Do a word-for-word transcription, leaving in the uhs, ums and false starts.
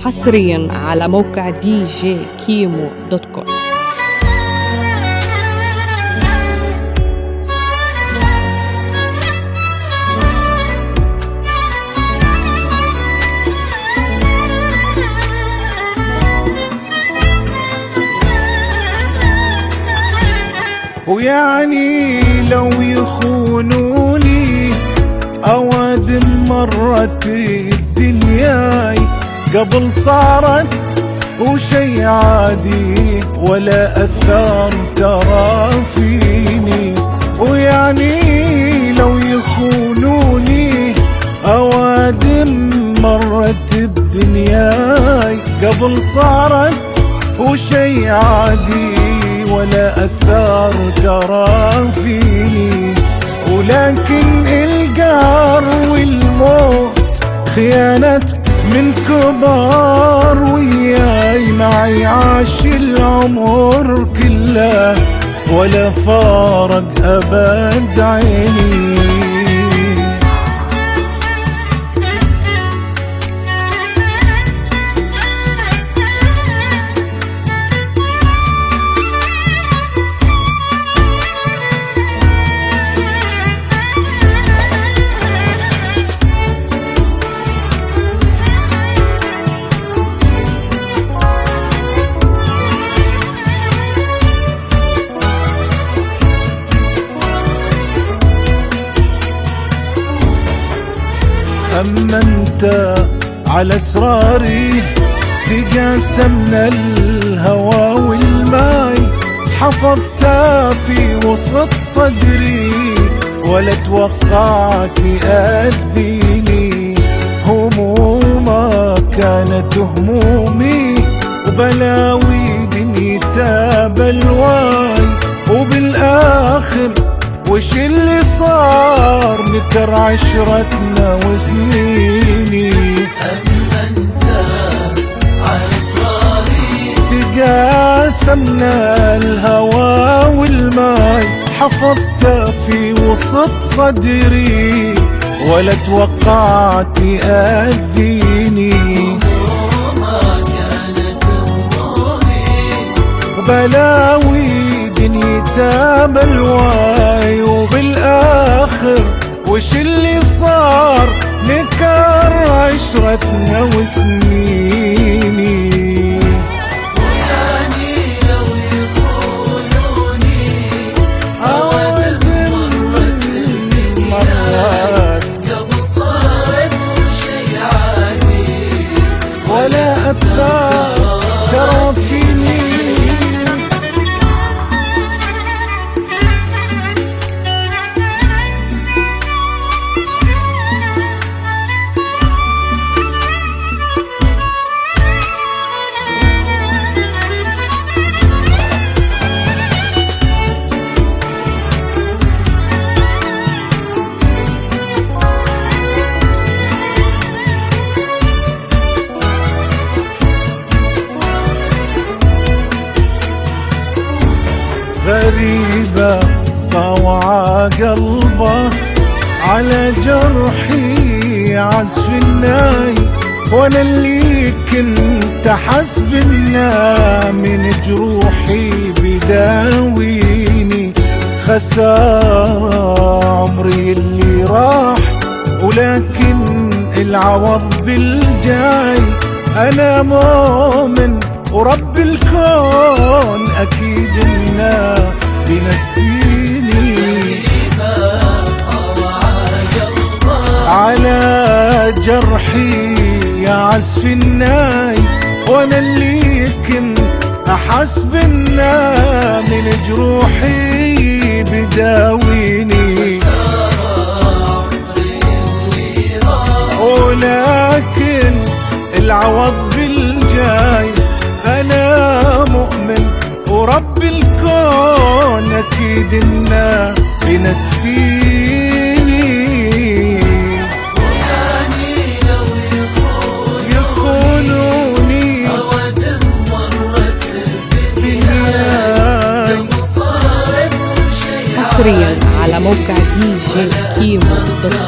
حصريا على موقع دي جي كيمو دوت كوم. ويعني لو يخونوني أواد مرت الدنياي قبل صارت وشي عادي ولا أثار ترى فيني. ويعني لو يخونوني أواد مرت الدنياي قبل صارت وشي عادي ولا أثار ترى فيني. ولكن القهر والموت خيانة من كبار وياي معي عاش العمر كله ولا فارق أبد عيني. أما انت على اسراري تقاسمنا الهوى والماي حفظتها في وسط صدري ولا توقعت أذيني. هموما كانت همومي وبلاوي دنيتها بلواي وبالآخر وش اللي صار نكر عشرتنا وسنيني. أما انت على اسراري تقاسمنا الهوى والماي حفظتها في وسط صدري ولا توقعت أذيني. وما كانت همومي وبلاوي دنيتها بلواي وبالآخر وش اللي صار نكر عشرتنا وسنيني. ويعني لو يخونوني أواد مرت الدنيا قبل صارت شي عادي ولا أثار ترى فيني. غريبة طوع قلبه على جرحي عزف الناي وانا اللي كنت حسب النا من جروحي بداويني. خسارة عمري اللي راح ولكن العوض بالجاي. انا مؤمن ورب الكون اكيد انه بينسيني. على جرحي يا عزف الناي وانا اللي كنت احسب انه من جروحي بداويني. ولكن العوض بالجاي. انا مؤمن ورب الكون اكيد انه بينسيني. ويعني لو يخونوني أواد مرت الدنيا قبل صارت شي حصريا على موقع دي جي كيمو دوت كوم.